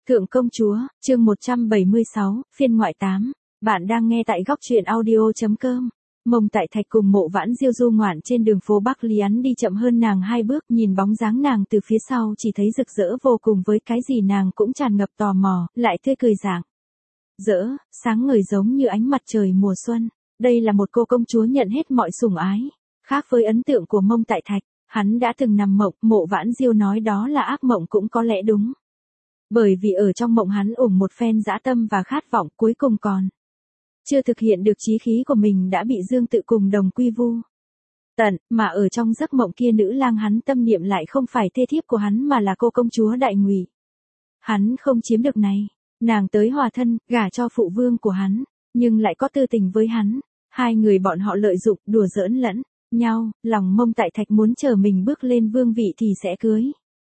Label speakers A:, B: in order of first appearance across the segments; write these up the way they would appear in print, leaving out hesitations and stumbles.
A: Thượng công chúa, chương 176, phiên ngoại 8. Bạn đang nghe tại góc truyện audio.com. Mông Tại Thạch cùng Mộ Vãn Diêu du ngoạn trên đường phố Bắc Lý Ấn đi chậm hơn nàng 2 bước, nhìn bóng dáng nàng từ phía sau chỉ thấy rực rỡ vô cùng, với cái gì nàng cũng tràn ngập tò mò, lại tươi cười rạng rỡ, sáng ngời giống như ánh mặt trời mùa xuân. Đây là một cô công chúa nhận hết mọi sủng ái. Khác với ấn tượng của Mông Tại Thạch, hắn đã từng nằm mộng, Mộ Vãn Diêu nói đó là ác mộng cũng có lẽ đúng. Bởi vì ở trong mộng hắn ủng một phen dã tâm và khát vọng, cuối cùng còn chưa thực hiện được chí khí của mình đã bị Dương Tự cùng đồng quy vu tận, mà ở trong giấc mộng kia nữ lang hắn tâm niệm lại không phải thê thiếp của hắn mà là cô công chúa Đại Ngụy. Hắn không chiếm được này, nàng tới hòa thân, gả cho phụ vương của hắn, nhưng lại có tư tình với hắn. Hai người bọn họ lợi dụng, đùa giỡn lẫn nhau, lòng Mông Tại Thạch muốn chờ mình bước lên vương vị thì sẽ cưới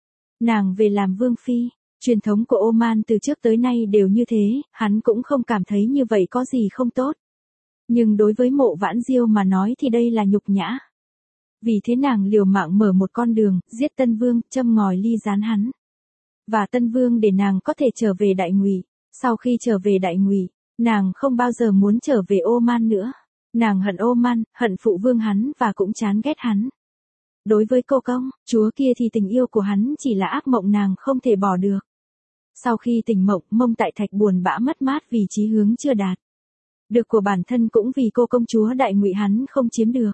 A: nàng về làm vương phi. Truyền thống của Oman từ trước tới nay đều như thế, hắn cũng không cảm thấy như vậy có gì không tốt. Nhưng đối với Mộ Vãn Diêu mà nói thì đây là nhục nhã. Vì thế nàng liều mạng mở một con đường, giết Tân Vương, châm ngòi ly gián hắn và Tân Vương để nàng có thể trở về Đại Ngụy. Sau khi trở về Đại Ngụy, nàng không bao giờ muốn trở về Oman nữa. Nàng hận Oman, hận phụ vương hắn và cũng chán ghét hắn. Đối với cô công chúa kia thì tình yêu của hắn chỉ là ác mộng nàng không thể bỏ được. Sau khi tỉnh mộng, Mông Tại Thạch buồn bã mất mát vì chí hướng chưa đạt được của bản thân, cũng vì cô công chúa Đại Ngụy hắn không chiếm được.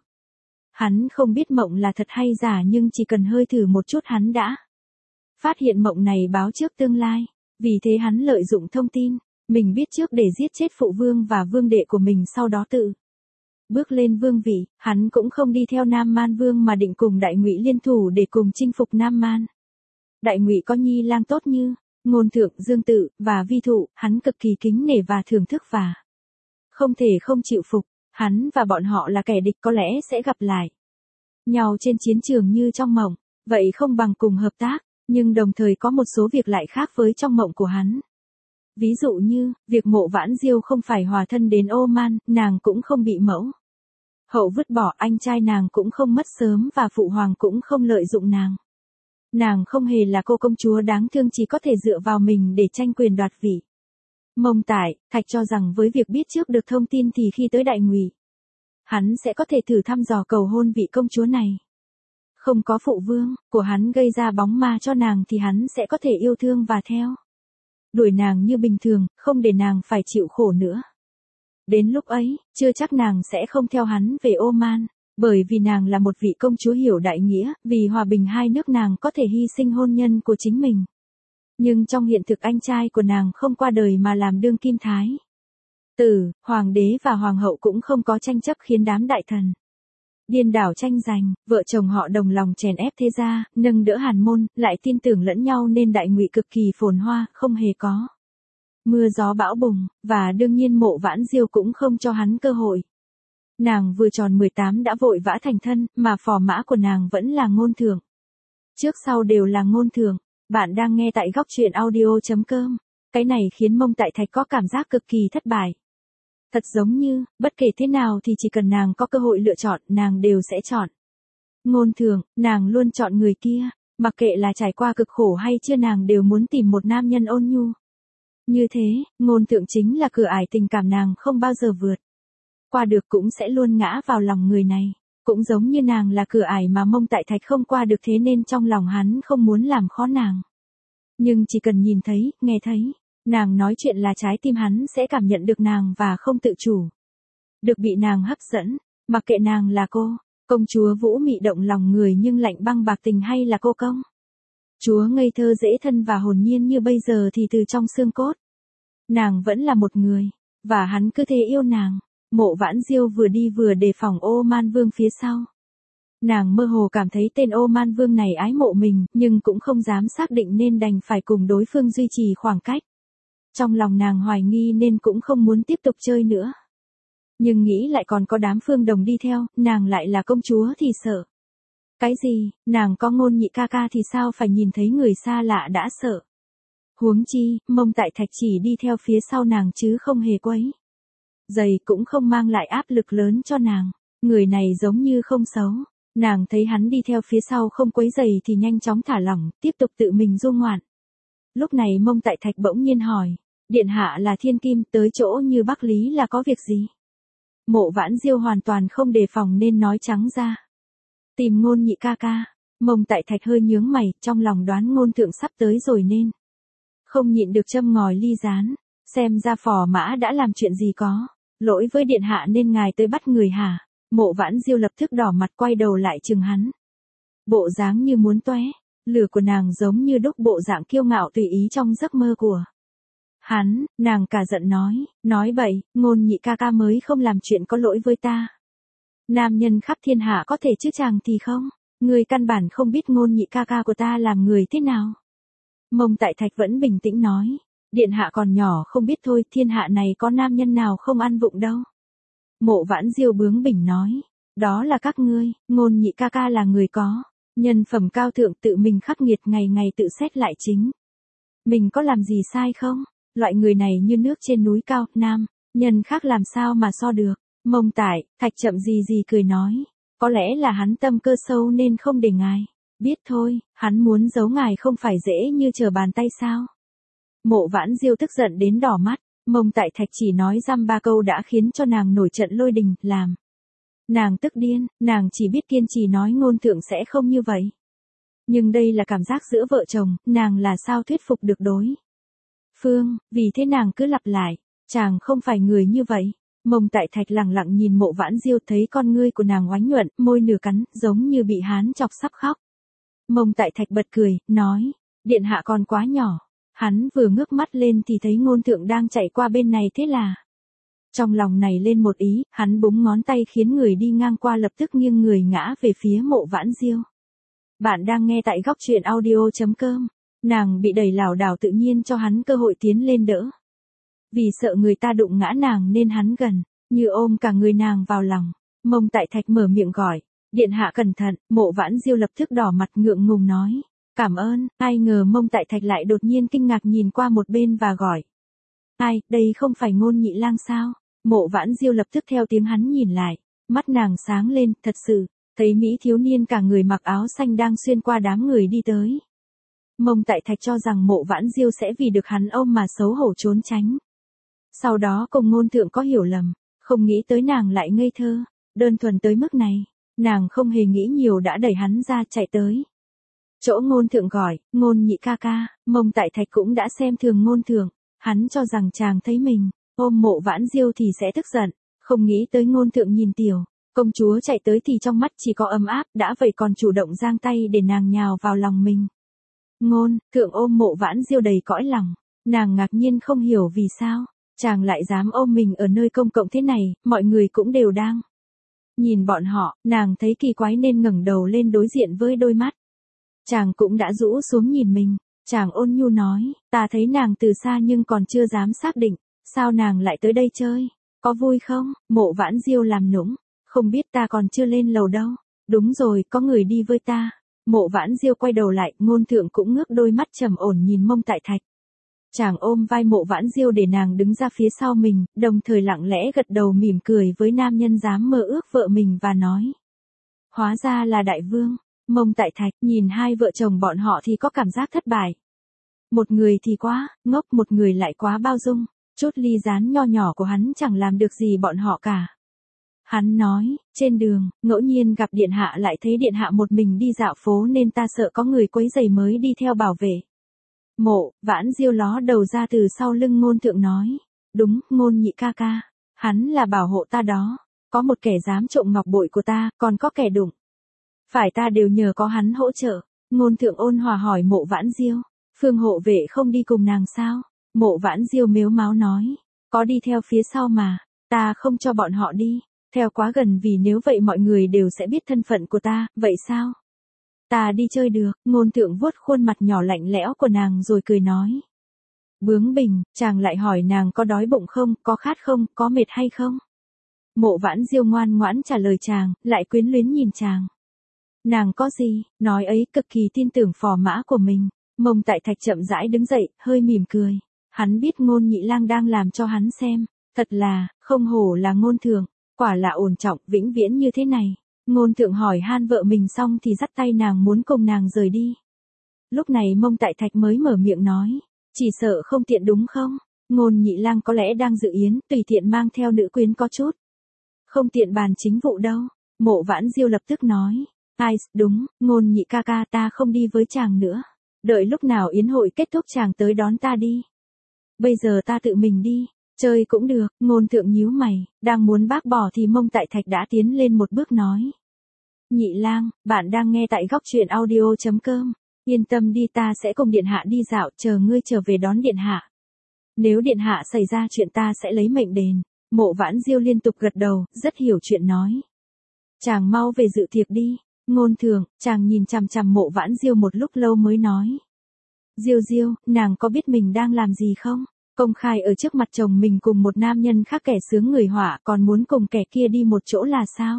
A: Hắn không biết mộng là thật hay giả, nhưng chỉ cần hơi thử một chút hắn đã phát hiện mộng này báo trước tương lai. Vì thế hắn lợi dụng thông tin mình biết trước để giết chết phụ vương và vương đệ của mình, sau đó tự bước lên vương vị. Hắn cũng không đi theo Nam Man Vương mà định cùng Đại Ngụy liên thủ để cùng chinh phục Nam Man. Đại Ngụy có nhi lang tốt như Ngôn Thượng, Dương Tự và Vi Thụ, hắn cực kỳ kính nể và thưởng thức và không thể không chịu phục. Hắn và bọn họ là kẻ địch, có lẽ sẽ gặp lại nhau trên chiến trường như trong mộng, vậy không bằng cùng hợp tác, nhưng đồng thời có một số việc lại khác với trong mộng của hắn. Ví dụ như, việc Mộ Vãn Diêu không phải hòa thân đến Oman, nàng cũng không bị mẫu hậu vứt bỏ, anh trai nàng cũng không mất sớm và phụ hoàng cũng không lợi dụng nàng. Nàng không hề là cô công chúa đáng thương chỉ có thể dựa vào mình để tranh quyền đoạt vị. Mông Tại Thạch cho rằng với việc biết trước được thông tin thì khi tới Đại Ngụy, hắn sẽ có thể thử thăm dò cầu hôn vị công chúa này. Không có phụ vương của hắn gây ra bóng ma cho nàng thì hắn sẽ có thể yêu thương và theo đuổi nàng như bình thường, không để nàng phải chịu khổ nữa. Đến lúc ấy, chưa chắc nàng sẽ không theo hắn về Oman, bởi vì nàng là một vị công chúa hiểu đại nghĩa, vì hòa bình hai nước nàng có thể hy sinh hôn nhân của chính mình. Nhưng trong hiện thực anh trai của nàng không qua đời mà làm đương kim thái tử, hoàng đế và hoàng hậu cũng không có tranh chấp, khiến đám đại thần điên đảo tranh giành. Vợ chồng họ đồng lòng chèn ép thế gia, nâng đỡ Hàn Môn, lại tin tưởng lẫn nhau nên Đại Ngụy cực kỳ phồn hoa, không hề có mưa gió bão bùng, và đương nhiên Mộ Vãn Diêu cũng không cho hắn cơ hội. Nàng vừa tròn 18 đã vội vã thành thân, mà phò mã của nàng vẫn là Ngôn Thượng. Trước sau đều là Ngôn Thượng. Bạn đang nghe tại góc truyện audio.com. Cái này khiến Mông Tại Thạch có cảm giác cực kỳ thất bại. Thật giống như, bất kể thế nào thì chỉ cần nàng có cơ hội lựa chọn, nàng đều sẽ chọn Ngôn Thượng. Nàng luôn chọn người kia, mặc kệ là trải qua cực khổ hay chưa, nàng đều muốn tìm một nam nhân ôn nhu. Như thế, Ngôn Thượng chính là cửa ải tình cảm nàng không bao giờ vượt qua được, cũng sẽ luôn ngã vào lòng người này. Cũng giống như nàng là cửa ải mà Mông Tại Thạch không qua được, thế nên trong lòng hắn không muốn làm khó nàng. Nhưng chỉ cần nhìn thấy, nghe thấy nàng nói chuyện là trái tim hắn sẽ cảm nhận được nàng và không tự chủ được bị nàng hấp dẫn. Mặc kệ nàng là cô công chúa vũ mị động lòng người nhưng lạnh băng bạc tình, hay là cô công chúa ngây thơ dễ thân và hồn nhiên như bây giờ, thì từ trong xương cốt nàng vẫn là một người, và hắn cứ thế yêu nàng. Mộ Vãn Diêu vừa đi vừa đề phòng Oman Vương phía sau. Nàng mơ hồ cảm thấy tên Oman Vương này ái mộ mình, nhưng cũng không dám xác định nên đành phải cùng đối phương duy trì khoảng cách. Trong lòng nàng hoài nghi nên cũng không muốn tiếp tục chơi nữa. Nhưng nghĩ lại còn có đám Phương Đồng đi theo, nàng lại là công chúa thì sợ. Cái gì, nàng có Ngôn nhị ca ca thì sao phải nhìn thấy người xa lạ đã sợ. Huống chi, Mông Tại Thạch chỉ đi theo phía sau nàng chứ không hề quấy dày, cũng không mang lại áp lực lớn cho nàng. Người này giống như không xấu. Nàng thấy hắn đi theo phía sau không quấy dày thì nhanh chóng thả lỏng, tiếp tục tự mình du ngoạn. Lúc này Mông Tại Thạch bỗng nhiên hỏi, điện hạ là thiên kim, tới chỗ như Bắc Lý là có việc gì? Mộ Vãn Diêu hoàn toàn không đề phòng nên nói trắng ra. Tìm Ngôn Nhị ca ca. Mông Tại Thạch hơi nhướng mày, trong lòng đoán Ngôn thượng sắp tới rồi nên không nhịn được châm ngòi ly gián. Xem ra phò mã đã làm chuyện gì có lỗi với điện hạ nên ngài tới bắt người hả? Mộ Vãn Diêu lập tức đỏ mặt quay đầu lại chừng hắn. Bộ dáng như muốn tóe, lửa của nàng giống như đúc bộ dạng kiêu ngạo tùy ý trong giấc mơ của hắn. Nàng cả giận nói bậy, Ngôn Nhị ca ca mới không làm chuyện có lỗi với ta. Nam nhân khắp thiên hạ có thể chứ chàng thì không, người căn bản không biết Ngôn Nhị ca ca của ta làm người thế nào. Mông Tại Thạch vẫn bình tĩnh nói, điện hạ còn nhỏ không biết thôi, thiên hạ này có nam nhân nào không ăn vụng đâu. Mộ Vãn Diêu bướng bỉnh nói, đó là các ngươi, Ngôn Nhị ca ca là người có nhân phẩm cao thượng, tự mình khắc nghiệt, ngày ngày tự xét lại chính mình có làm gì sai không? Loại người này như nước trên núi cao, nam nhân khác làm sao mà so được. Mông Tại Thạch chậm gì cười nói, có lẽ là hắn tâm cơ sâu nên không để ngài biết thôi, hắn muốn giấu ngài không phải dễ như trở bàn tay sao? Mộ Vãn Diêu tức giận đến đỏ mắt. Mông Tại Thạch chỉ nói dăm ba câu đã khiến cho nàng nổi trận lôi đình, làm nàng tức điên. Nàng chỉ biết kiên trì nói Ngôn thượng sẽ không như vậy. Nhưng đây là cảm giác giữa vợ chồng, nàng là sao thuyết phục được đối phương, vì thế nàng cứ lặp lại, chàng không phải người như vậy. Mông Tại Thạch lặng lặng nhìn Mộ Vãn Diêu, thấy con ngươi của nàng oánh nhuận, môi nửa cắn, giống như bị hán chọc sắp khóc. Mông Tại Thạch bật cười, nói, điện hạ còn quá nhỏ. Hắn vừa ngước mắt lên thì thấy Ngôn thượng đang chạy qua bên này, thế là trong lòng nảy lên một ý, hắn búng ngón tay khiến người đi ngang qua lập tức nghiêng người ngã về phía Mộ Vãn Diêu. Bạn đang nghe tại góc truyện audio.com. Nàng bị đẩy lảo đảo, tự nhiên cho hắn cơ hội tiến lên đỡ. Vì sợ người ta đụng ngã nàng nên hắn gần như ôm cả người nàng vào lòng. Mông Tại Thạch mở miệng gọi, điện hạ cẩn thận. Mộ Vãn Diêu lập tức đỏ mặt ngượng ngùng nói, cảm ơn. Ai ngờ Mông Tại Thạch lại đột nhiên kinh ngạc nhìn qua một bên và gọi, ai, đây không phải Ngôn Nhị lang sao? Mộ Vãn Diêu lập tức theo tiếng hắn nhìn lại, mắt nàng sáng lên, thật sự thấy mỹ thiếu niên cả người mặc áo xanh đang xuyên qua đám người đi tới. Mông Tại Thạch cho rằng Mộ Vãn Diêu sẽ vì được hắn ôm mà xấu hổ trốn tránh. Sau đó cùng Ngôn thượng có hiểu lầm, không nghĩ tới nàng lại ngây thơ, đơn thuần tới mức này. Nàng không hề nghĩ nhiều đã đẩy hắn ra chạy tới chỗ Ngôn thượng gọi, Ngôn Nhị ca ca. Mông Tại Thạch cũng đã xem thường Ngôn thượng, hắn cho rằng chàng thấy mình ôm Mộ Vãn Diêu thì sẽ tức giận, không nghĩ tới Ngôn thượng nhìn tiểu công chúa chạy tới thì trong mắt chỉ có ấm áp, đã vậy còn chủ động giang tay để nàng nhào vào lòng mình. Ngôn thượng ôm Mộ Vãn Diêu đầy cõi lòng, nàng ngạc nhiên không hiểu vì sao chàng lại dám ôm mình ở nơi công cộng thế này, mọi người cũng đều đang nhìn bọn họ. Nàng thấy kỳ quái nên ngẩng đầu lên đối diện với đôi mắt chàng cũng đã rũ xuống nhìn mình. Chàng ôn nhu nói, ta thấy nàng từ xa nhưng còn chưa dám xác định, sao nàng lại tới đây chơi, có vui không? Mộ Vãn Diêu làm nũng, không biết, ta còn chưa lên lầu đâu. Đúng rồi, có người đi với ta. Mộ Vãn Diêu quay đầu lại, Ngôn thượng cũng ngước đôi mắt trầm ổn nhìn Mông Tại Thạch. Chàng ôm vai Mộ Vãn Diêu để nàng đứng ra phía sau mình, đồng thời lặng lẽ gật đầu mỉm cười với nam nhân dám mơ ước vợ mình và nói, hóa ra là đại vương. Mông Tại Thạch nhìn hai vợ chồng bọn họ thì có cảm giác thất bại. Một người thì quá ngốc, một người lại quá bao dung. Chút ly gián nho nhỏ của hắn chẳng làm được gì bọn họ cả. Hắn nói, trên đường, ngẫu nhiên gặp điện hạ, lại thấy điện hạ một mình đi dạo phố nên ta sợ có người quấy rầy mới đi theo bảo vệ. Mộ Vãn Diêu ló đầu ra từ sau lưng Ngôn thượng nói, đúng, Ngôn Nhị ca ca, hắn là bảo hộ ta đó. Có một kẻ dám trộm ngọc bội của ta, còn có kẻ đụng phải ta đều nhờ có hắn hỗ trợ. Ngôn thượng ôn hòa hỏi Mộ Vãn Diêu, Phương hộ vệ không đi cùng nàng sao? Mộ Vãn Diêu mếu máo nói, có đi theo phía sau mà, ta không cho bọn họ đi theo quá gần vì nếu vậy mọi người đều sẽ biết thân phận của ta. Vậy sao? Ta đi chơi được. Ngôn thượng vuốt khuôn mặt nhỏ lạnh lẽo của nàng rồi cười nói, bướng bỉnh. Chàng lại hỏi nàng có đói bụng không, có khát không, có mệt hay không. Mộ Vãn Diêu ngoan ngoãn trả lời chàng, lại quyến luyến nhìn chàng. Nàng có gì, nói ấy cực kỳ tin tưởng phò mã của mình. Mông Tại Thạch chậm rãi đứng dậy, hơi mỉm cười. Hắn biết Ngôn Nhị lang đang làm cho hắn xem. Thật là, không hổ là Ngôn thượng, quả là ổn trọng, vĩnh viễn như thế này. Ngôn thượng hỏi han vợ mình xong thì dắt tay nàng muốn cùng nàng rời đi. Lúc này Mông Tại Thạch mới mở miệng nói, Chỉ sợ không tiện đúng không? Ngôn Nhị Lang có lẽ đang dự yến, tùy tiện mang theo nữ quyến có chút. Không tiện bàn chính vụ đâu. Mộ Vãn Diêu lập tức nói. Ai, đúng, Ngôn Nhị ca ca ta không đi với chàng nữa. Đợi lúc nào yến hội kết thúc chàng tới đón ta đi. Bây giờ ta tự mình đi. Chơi cũng được, Ngôn Thượng nhíu mày, đang muốn bác bỏ thì Mông Tại Thạch đã tiến lên một bước nói. Nhị Lang, bạn đang nghe tại góc truyện audio.com. Yên tâm đi, ta sẽ cùng điện hạ đi dạo, chờ ngươi trở về đón điện hạ. Nếu điện hạ xảy ra chuyện ta sẽ lấy mệnh đền. Mộ Vãn Diêu liên tục gật đầu, rất hiểu chuyện nói. Chàng mau về dự tiệc đi. Ngôn Thượng, chàng nhìn chằm chằm Mộ Vãn Diêu một lúc lâu mới nói. Diêu Diêu, nàng có biết mình đang làm gì không? Công khai ở trước mặt chồng mình cùng một nam nhân khác kẻ sướng người họa còn muốn cùng kẻ kia đi một chỗ là sao?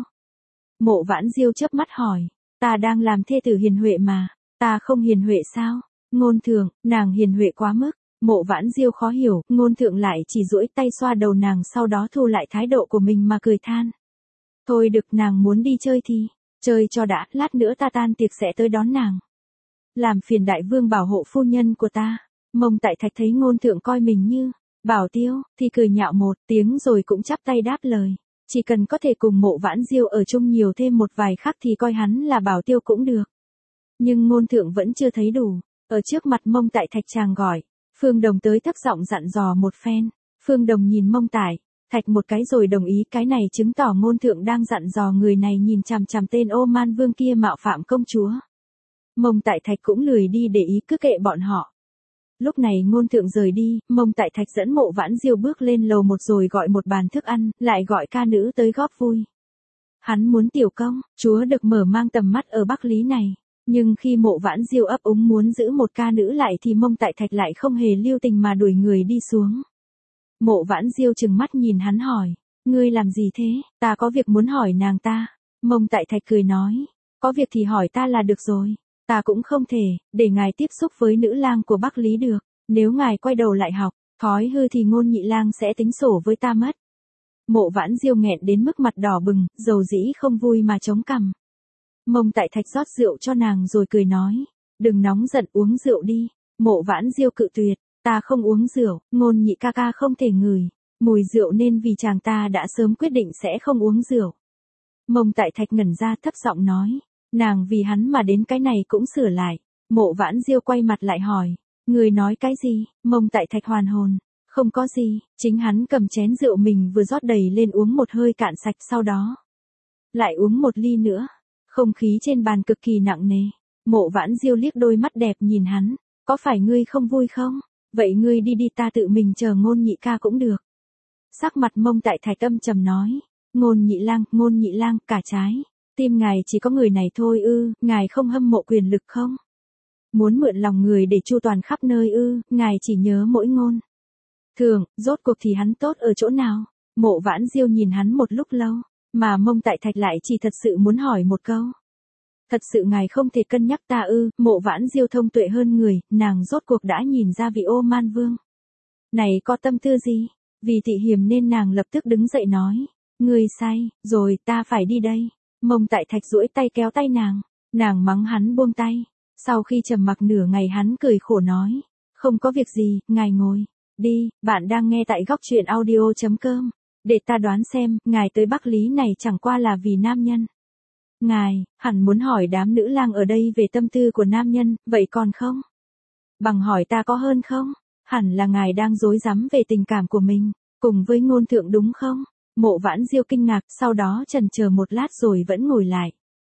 A: Mộ Vãn Diêu chớp mắt hỏi. Ta đang làm thê tử hiền huệ mà. Ta không hiền huệ sao? Ngôn Thượng, nàng hiền huệ quá mức. Mộ Vãn Diêu khó hiểu, Ngôn Thượng lại chỉ duỗi tay xoa đầu nàng sau đó thu lại thái độ của mình mà cười than. Thôi được, nàng muốn đi chơi thì chơi cho đã, lát nữa ta tan tiệc sẽ tới đón nàng. Làm phiền đại vương bảo hộ phu nhân của ta. Mông Tại Thạch thấy Ngôn Thượng coi mình như bảo tiêu, thì cười nhạo một tiếng rồi cũng chắp tay đáp lời. Chỉ cần có thể cùng Mộ Vãn Diêu ở chung nhiều thêm một vài khắc thì coi hắn là bảo tiêu cũng được. Nhưng Ngôn Thượng vẫn chưa thấy đủ. Ở trước mặt Mông Tại Thạch chàng gọi Phương Đồng tới thấp giọng dặn dò một phen. Phương Đồng nhìn Mông Tại Thạch một cái rồi đồng ý, cái này chứng tỏ Ngôn Thượng đang dặn dò người này nhìn chằm chằm tên Ô Man Vương kia mạo phạm công chúa. Mông Tại Thạch cũng lười đi để ý, cứ kệ bọn họ. Lúc này Ngôn Thượng rời đi, Mông Tại Thạch dẫn Mộ Vãn Diêu bước lên lầu một rồi gọi một bàn thức ăn, lại gọi ca nữ tới góp vui. Hắn muốn tiểu công, chúa được mở mang tầm mắt ở Bắc Lý này. Nhưng khi Mộ Vãn Diêu ấp úng muốn giữ một ca nữ lại thì Mông Tại Thạch lại không hề lưu tình mà đuổi người đi xuống. Mộ Vãn Diêu trừng mắt nhìn hắn hỏi. Ngươi làm gì thế? Ta có việc muốn hỏi nàng ta. Mông Tại Thạch cười nói. Có việc thì hỏi ta là được rồi. Ta cũng không thể để ngài tiếp xúc với nữ lang của Bắc Lý được. Nếu ngài quay đầu lại học thói hư thì Ngôn Nhị Lang sẽ tính sổ với ta mất. Mộ Vãn Diêu nghẹn đến mức mặt đỏ bừng, dầu dĩ không vui mà chống cằm. Mông Tại Thạch rót rượu cho nàng rồi cười nói. Đừng nóng giận, uống rượu đi. Mộ Vãn Diêu cự tuyệt. Ta không uống rượu, Ngôn Nhị ca ca không thể ngửi mùi rượu nên vì chàng ta đã sớm quyết định sẽ không uống rượu. Mông Tại Thạch ngẩn ra thấp giọng nói. Nàng vì hắn mà đến cái này cũng sửa lại. Mộ Vãn Diêu quay mặt lại hỏi. Người nói cái gì? Mông Tại Thạch hoàn hồn. Không có gì, chính hắn cầm chén rượu mình vừa rót đầy lên uống một hơi cạn sạch, sau đó lại uống một ly nữa. Không khí trên bàn cực kỳ nặng nề. Mộ Vãn Diêu liếc đôi mắt đẹp nhìn hắn. Có phải ngươi không vui không? Vậy ngươi đi đi, ta tự mình chờ Ngôn Nhị ca cũng được. Sắc mặt Mông Tại Thạch âm trầm nói. Ngôn Nhị Lang, cả trái tim ngài chỉ có người này thôi ư? Ngài không hâm mộ quyền lực không? Muốn mượn lòng người để chu toàn khắp nơi ư? Ngài chỉ nhớ mỗi Ngôn Thường, rốt cuộc thì hắn tốt ở chỗ nào? Mộ Vãn Diêu nhìn hắn một lúc lâu, mà Mông Tại Thạch lại chỉ thật sự muốn hỏi một câu. Thật sự ngài không thể cân nhắc ta ư? Mộ Vãn Diêu thông tuệ hơn người, nàng rốt cuộc đã nhìn ra vị Ô Man Vương này có tâm tư gì. Vì thị hiềm nên nàng lập tức đứng dậy nói. Ngươi say rồi, ta phải đi đây. Mông Tại Thạch duỗi tay kéo tay nàng. Nàng mắng hắn buông tay. Sau khi trầm mặc nửa ngày hắn cười khổ nói. Không có việc gì, ngài ngồi đi. Bạn đang nghe tại góc truyện audio.com. Để ta đoán xem, ngài tới Bắc Lý này chẳng qua là vì nam nhân. Ngài, hẳn muốn hỏi đám nữ lang ở đây về tâm tư của nam nhân, vậy còn không? Bằng hỏi ta có hơn không? Hẳn là ngài đang dối rắm về tình cảm của mình, cùng với Ngôn Thượng đúng không? Mộ Vãn Diêu kinh ngạc, sau đó chần chờ một lát rồi vẫn ngồi lại.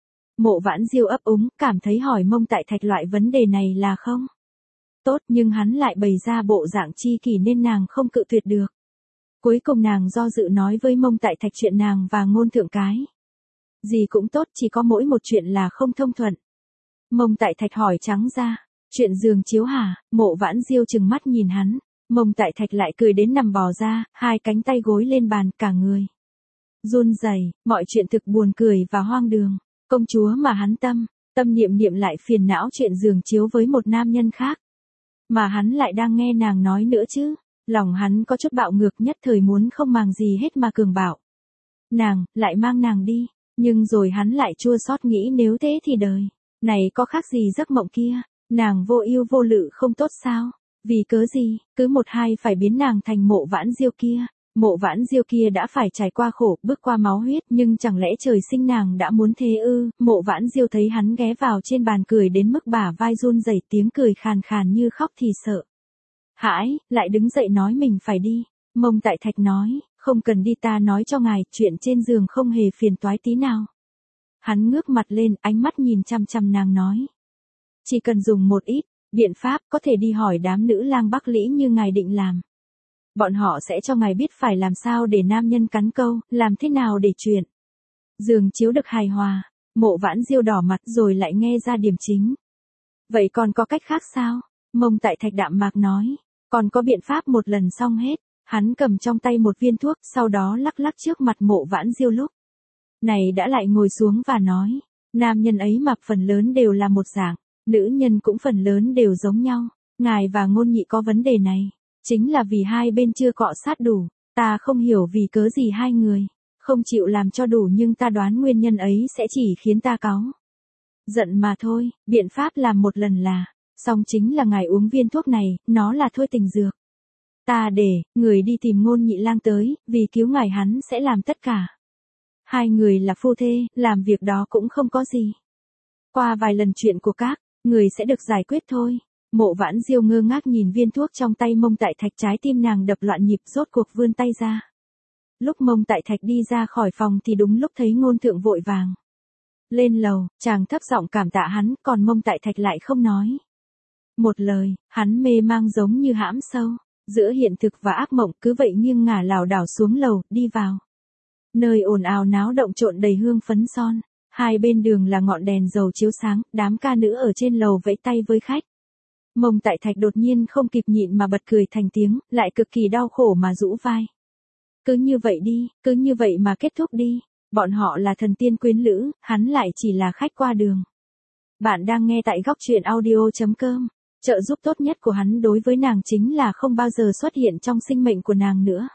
A: Mộ Vãn Diêu ấp úng, cảm thấy hỏi Mông Tại Thạch loại vấn đề này là không tốt, nhưng hắn lại bày ra bộ dạng chi kỷ nên nàng không cự tuyệt được. Cuối cùng nàng do dự nói với Mông Tại Thạch chuyện nàng và Ngôn Thượng cái gì cũng tốt, chỉ có mỗi một chuyện là không thông thuận. Mông Tại Thạch hỏi trắng ra. Chuyện giường chiếu hả? Mộ Vãn Diêu trừng mắt nhìn hắn. Mông Tại Thạch lại cười đến nằm bò ra, hai cánh tay gối lên bàn, cả người run rẩy. Mọi chuyện thực buồn cười và hoang đường. Công chúa mà hắn tâm niệm niệm lại phiền não chuyện giường chiếu với một nam nhân khác. Mà hắn lại đang nghe nàng nói nữa chứ. Lòng hắn có chút bạo ngược, nhất thời muốn không màng gì hết mà cường bạo. Nàng, lại mang nàng đi. Nhưng rồi hắn lại chua xót nghĩ nếu thế thì đời này có khác gì giấc mộng kia. Nàng vô ưu vô lự không tốt sao? Vì cớ gì, cứ một hai phải biến nàng thành Mộ Vãn Diêu kia. Mộ Vãn Diêu kia đã phải trải qua khổ, bước qua máu huyết, nhưng chẳng lẽ trời sinh nàng đã muốn thế ư? Mộ Vãn Diêu thấy hắn ghé vào trên bàn cười đến mức bả vai run rẩy, tiếng cười khàn khàn như khóc thì sợ hãi, lại đứng dậy nói mình phải đi. Mông Tại Thạch nói, không cần đi, ta nói cho ngài, chuyện trên giường không hề phiền toái tí nào. Hắn ngước mặt lên, ánh mắt nhìn chăm chăm nàng nói. Chỉ cần dùng một ít biện pháp, có thể đi hỏi đám nữ lang Bắc Lĩ như ngài định làm. Bọn họ sẽ cho ngài biết phải làm sao để nam nhân cắn câu, làm thế nào để chuyện giường chiếu được hài hòa. Mộ Vãn Diêu đỏ mặt rồi lại nghe ra điểm chính. Vậy còn có cách khác sao? Mông Tại Thạch đạm mạc nói. Còn có biện pháp, một lần xong hết. Hắn cầm trong tay một viên thuốc, sau đó lắc lắc trước mặt Mộ Vãn Diêu lúc này đã lại ngồi xuống và nói. Nam nhân ấy mặc phần lớn đều là một dạng, nữ nhân cũng phần lớn đều giống nhau. Ngài và Ngôn Nhị có vấn đề này, chính là vì hai bên chưa cọ sát đủ. Ta không hiểu vì cớ gì hai người không chịu làm cho đủ, nhưng ta đoán nguyên nhân ấy sẽ chỉ khiến ta cáu giận mà thôi. Biện pháp làm một lần là xong, chính là ngài uống viên thuốc này, nó là thôi tình dược. Ta để người đi tìm Ngôn Nhị lang tới, vì cứu ngài hắn sẽ làm tất cả. Hai người là phu thê, làm việc đó cũng không có gì. Qua vài lần chuyện của các người sẽ được giải quyết thôi. Mộ Vãn Diêu ngơ ngác nhìn viên thuốc trong tay Mông Tại Thạch, trái tim nàng đập loạn nhịp, rốt cuộc vươn tay ra. Lúc Mông Tại Thạch đi ra khỏi phòng thì đúng lúc thấy Ngôn Thượng vội vàng lên lầu, chàng thấp giọng cảm tạ hắn, còn Mông Tại Thạch lại không nói một lời. Hắn mê mang giống như hãm sâu giữa hiện thực và ác mộng, cứ vậy nghiêng ngả lảo đảo xuống lầu, đi vào nơi ồn ào náo động trộn đầy hương phấn son. Hai bên đường là ngọn đèn dầu chiếu sáng, đám ca nữ ở trên lầu vẫy tay với khách. Mông Tại Thạch đột nhiên không kịp nhịn mà bật cười thành tiếng, lại cực kỳ đau khổ mà rũ vai. Cứ như vậy đi, cứ như vậy mà kết thúc đi. Bọn họ là thần tiên quyến lữ, hắn lại chỉ là khách qua đường. Bạn đang nghe tại góc truyện audio.com. Trợ giúp tốt nhất của hắn đối với nàng chính là không bao giờ xuất hiện trong sinh mệnh của nàng nữa.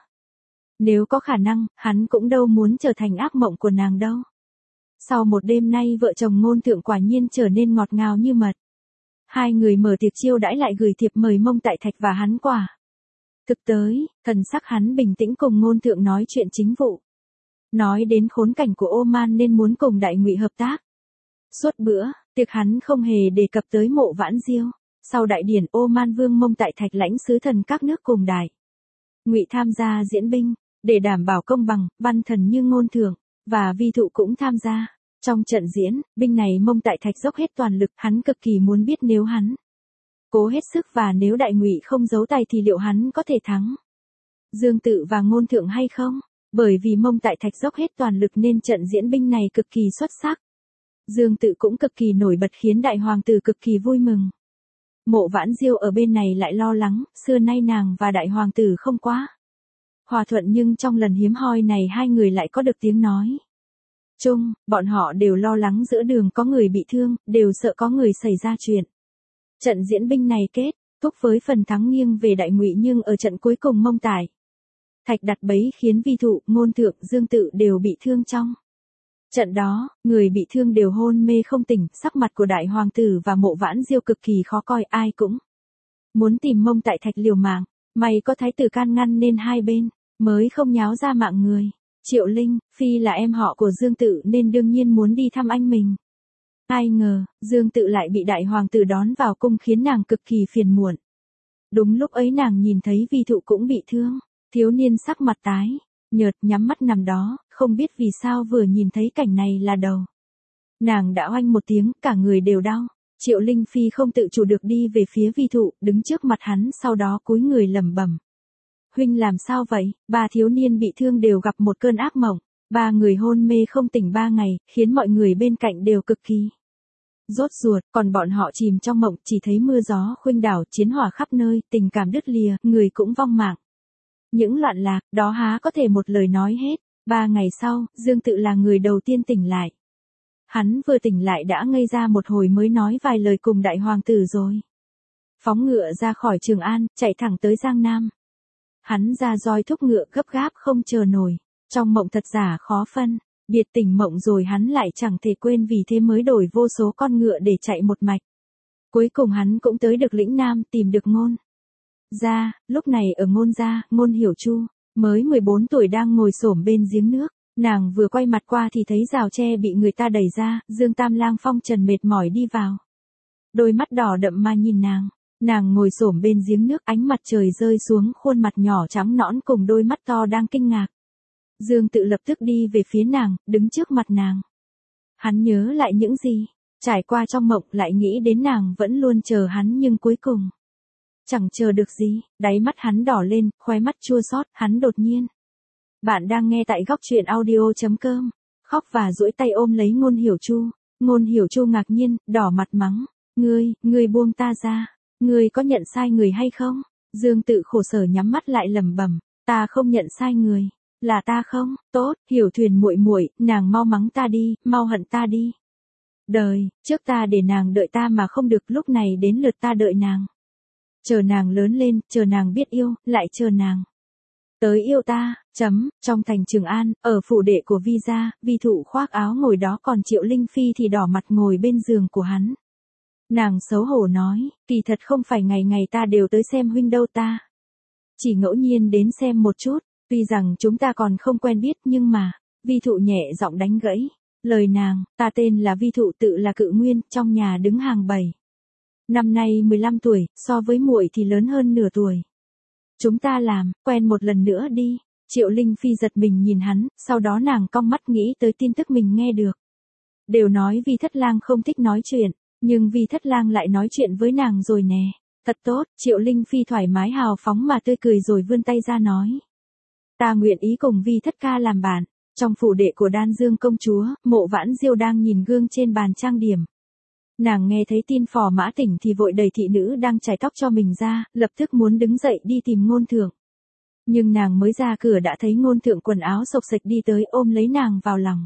A: Nếu có khả năng, hắn cũng đâu muốn trở thành ác mộng của nàng đâu. Sau một đêm nay vợ chồng Ngôn Thượng quả nhiên trở nên ngọt ngào như mật. Hai người mở tiệc chiêu đãi lại gửi thiệp mời Mông Tại Thạch và hắn quả thực tới, thần sắc hắn bình tĩnh cùng Ngôn Thượng nói chuyện chính vụ. Nói đến khốn cảnh của Oman nên muốn cùng Đại Ngụy hợp tác. Suốt bữa tiệc hắn không hề đề cập tới Mộ Vãn Diêu. Sau đại điển, Oman vương Mông Tại Thạch lãnh sứ thần các nước cùng Đại Ngụy tham gia diễn binh, để đảm bảo công bằng, văn thần như Ngôn Thượng và Vi Thụ cũng tham gia. Trong trận diễn binh này Mông Tại Thạch dốc hết toàn lực, hắn cực kỳ muốn biết nếu hắn cố hết sức và nếu Đại Ngụy không giấu tay thì liệu hắn có thể thắng Dương Tự và Ngôn Thượng hay không? Bởi vì Mông Tại Thạch dốc hết toàn lực nên trận diễn binh này cực kỳ xuất sắc. Dương Tự cũng cực kỳ nổi bật khiến đại hoàng tử cực kỳ vui mừng. Mộ Vãn Diêu ở bên này lại lo lắng, xưa nay nàng và đại hoàng tử không quá hòa thuận, nhưng trong lần hiếm hoi này hai người lại có được tiếng nói chung. Bọn họ đều lo lắng giữa đường có người bị thương, đều sợ có người xảy ra chuyện. Trận diễn binh này kết thúc với phần thắng nghiêng về Đại Ngụy, nhưng ở trận cuối cùng Mông Tại Thạch đặt bẫy khiến Vi Thụ, Ngôn Thượng, Dương Tự đều bị thương trong trận đó. Người bị thương đều hôn mê không tỉnh, sắc mặt của đại hoàng tử và Mộ Vãn Diêu cực kỳ khó coi, ai cũng muốn tìm Mông Tại Thạch liều mạng. May có thái tử can ngăn nên hai bên mới không nháo ra mạng người. Triệu Linh Phi là em họ của Dương Tự nên đương nhiên muốn đi thăm anh mình. Ai ngờ, Dương Tự lại bị đại hoàng tử đón vào cung khiến nàng cực kỳ phiền muộn. Đúng lúc ấy nàng nhìn thấy Vi Thụ cũng bị thương. Thiếu niên sắc mặt tái nhợt nhắm mắt nằm đó, không biết vì sao vừa nhìn thấy cảnh này là đầu nàng đã oanh một tiếng, cả người đều đau. Triệu Linh Phi không tự chủ được đi về phía Vi Thụ, đứng trước mặt hắn, sau đó cúi người lẩm bẩm. Huynh làm sao vậy? Ba thiếu niên bị thương đều gặp một cơn ác mộng. Ba người hôn mê không tỉnh 3 ngày, khiến mọi người bên cạnh đều cực kỳ rốt ruột, còn bọn họ chìm trong mộng, chỉ thấy mưa gió khuynh đảo, chiến hỏa khắp nơi, tình cảm đứt lìa, người cũng vong mạng. Những loạn lạc, đó há có thể một lời nói hết. 3 ngày sau, Dương Tự là người đầu tiên tỉnh lại. Hắn vừa tỉnh lại đã ngây ra một hồi mới nói vài lời cùng đại hoàng tử rồi phóng ngựa ra khỏi Trường An, chạy thẳng tới Giang Nam. Hắn ra roi thúc ngựa gấp gáp không chờ nổi. Trong mộng thật giả khó phân biệt, tỉnh mộng rồi hắn lại chẳng thể quên, vì thế mới đổi vô số con ngựa để chạy một mạch. Cuối cùng hắn cũng tới được lĩnh Nam, tìm được Ngôn Ra, lúc này ở Ngôn gia, Ngôn Hiểu Chu, mới 14 tuổi đang ngồi xổm bên giếng nước. Nàng vừa quay mặt qua thì thấy rào tre bị người ta đẩy ra, Dương Tam Lang phong trần mệt mỏi đi vào. Đôi mắt đỏ đậm mà nhìn nàng. Nàng ngồi xổm bên giếng nước, ánh mặt trời rơi xuống khuôn mặt nhỏ trắng nõn cùng đôi mắt to đang kinh ngạc. Dương Tự lập tức đi về phía nàng, đứng trước mặt nàng. Hắn nhớ lại những gì, trải qua trong mộng, lại nghĩ đến nàng vẫn luôn chờ hắn nhưng cuối cùng chẳng chờ được gì, đáy mắt hắn đỏ lên, khóe mắt chua xót, hắn đột nhiên. Bạn đang nghe tại góc truyện audio.com, khóc và duỗi tay ôm lấy Ngôn Hiểu Chu. Ngôn Hiểu Chu ngạc nhiên, đỏ mặt mắng, ngươi buông ta ra, ngươi có nhận sai người hay không? Dương Tự khổ sở nhắm mắt lại lẩm bẩm, ta không nhận sai người, là ta không, tốt, Hiểu Thuyền muội muội, nàng mau mắng ta đi, mau hận ta đi. Đời, trước ta để nàng đợi ta mà không được, lúc này đến lượt ta đợi nàng. Chờ nàng lớn lên, chờ nàng biết yêu, lại chờ nàng tới yêu ta. Trong thành Trường An, ở phủ đệ của Vi gia, Vi Thụ khoác áo ngồi đó, còn Triệu Linh Phi thì đỏ mặt ngồi bên giường của hắn. Nàng xấu hổ nói, kỳ thật không phải ngày ngày ta đều tới xem huynh đâu, ta chỉ ngẫu nhiên đến xem một chút, tuy rằng chúng ta còn không quen biết nhưng mà, Vi Thụ nhẹ giọng đánh gãy lời nàng, ta tên là Vi Thụ, tự là Cự Nguyên, trong nhà đứng hàng 7. Năm nay 15 tuổi, so với muội thì lớn hơn nửa tuổi. Chúng ta làm quen một lần nữa đi. Triệu Linh Phi giật mình nhìn hắn, sau đó nàng cong mắt nghĩ tới tin tức mình nghe được. Đều nói Vi Thất Lang không thích nói chuyện, nhưng Vi Thất Lang lại nói chuyện với nàng rồi nè. Thật tốt, Triệu Linh Phi thoải mái hào phóng mà tươi cười rồi vươn tay ra nói. Ta nguyện ý cùng Vi Thất ca làm bạn. Trong phủ đệ của Đan Dương công chúa, Mộ Vãn Diêu đang nhìn gương trên bàn trang điểm. Nàng nghe thấy tin Phò Mã Tỉnh thì vội đẩy thị nữ đang chải tóc cho mình ra, lập tức muốn đứng dậy đi tìm Ngôn Thượng. Nhưng nàng mới ra cửa đã thấy Ngôn Thượng quần áo xộc xệch đi tới ôm lấy nàng vào lòng.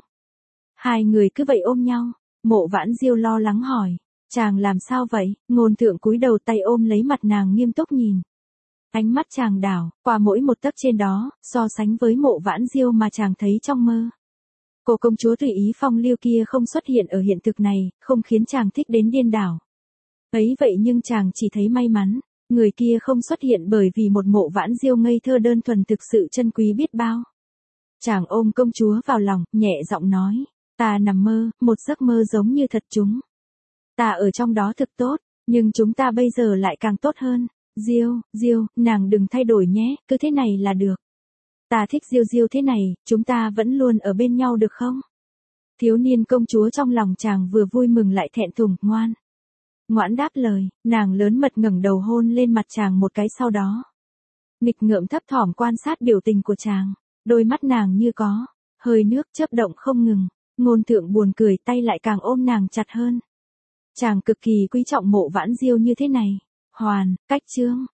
A: Hai người cứ vậy ôm nhau, Mộ Vãn Diêu lo lắng hỏi, chàng làm sao vậy? Ngôn Thượng cúi đầu tay ôm lấy mặt nàng nghiêm túc nhìn. Ánh mắt chàng đảo qua mỗi một tấc trên đó, so sánh với Mộ Vãn Diêu mà chàng thấy trong mơ. Cô công chúa tùy ý phong lưu kia không xuất hiện ở hiện thực này, không khiến chàng thích đến điên đảo. Ấy vậy nhưng chàng chỉ thấy may mắn, người kia không xuất hiện bởi vì một Mộ Vãn Diêu ngây thơ đơn thuần thực sự chân quý biết bao. Chàng ôm công chúa vào lòng, nhẹ giọng nói, ta nằm mơ, một giấc mơ giống như thật chúng. Ta ở trong đó thực tốt, nhưng chúng ta bây giờ lại càng tốt hơn. Diêu, nàng đừng thay đổi nhé, cứ thế này là được. Ta thích Diêu thế này, chúng ta vẫn luôn ở bên nhau được không? Thiếu niên công chúa trong lòng chàng vừa vui mừng lại thẹn thùng, ngoãn đáp lời, nàng lớn mật ngẩng đầu hôn lên mặt chàng một cái, sau đó nghịch ngợm thấp thỏm quan sát biểu tình của chàng, đôi mắt nàng như có hơi nước chớp động không ngừng. Ngôn Thượng buồn cười, tay lại càng ôm nàng chặt hơn. Chàng cực kỳ quý trọng Mộ Vãn Diêu như thế này. Cách chương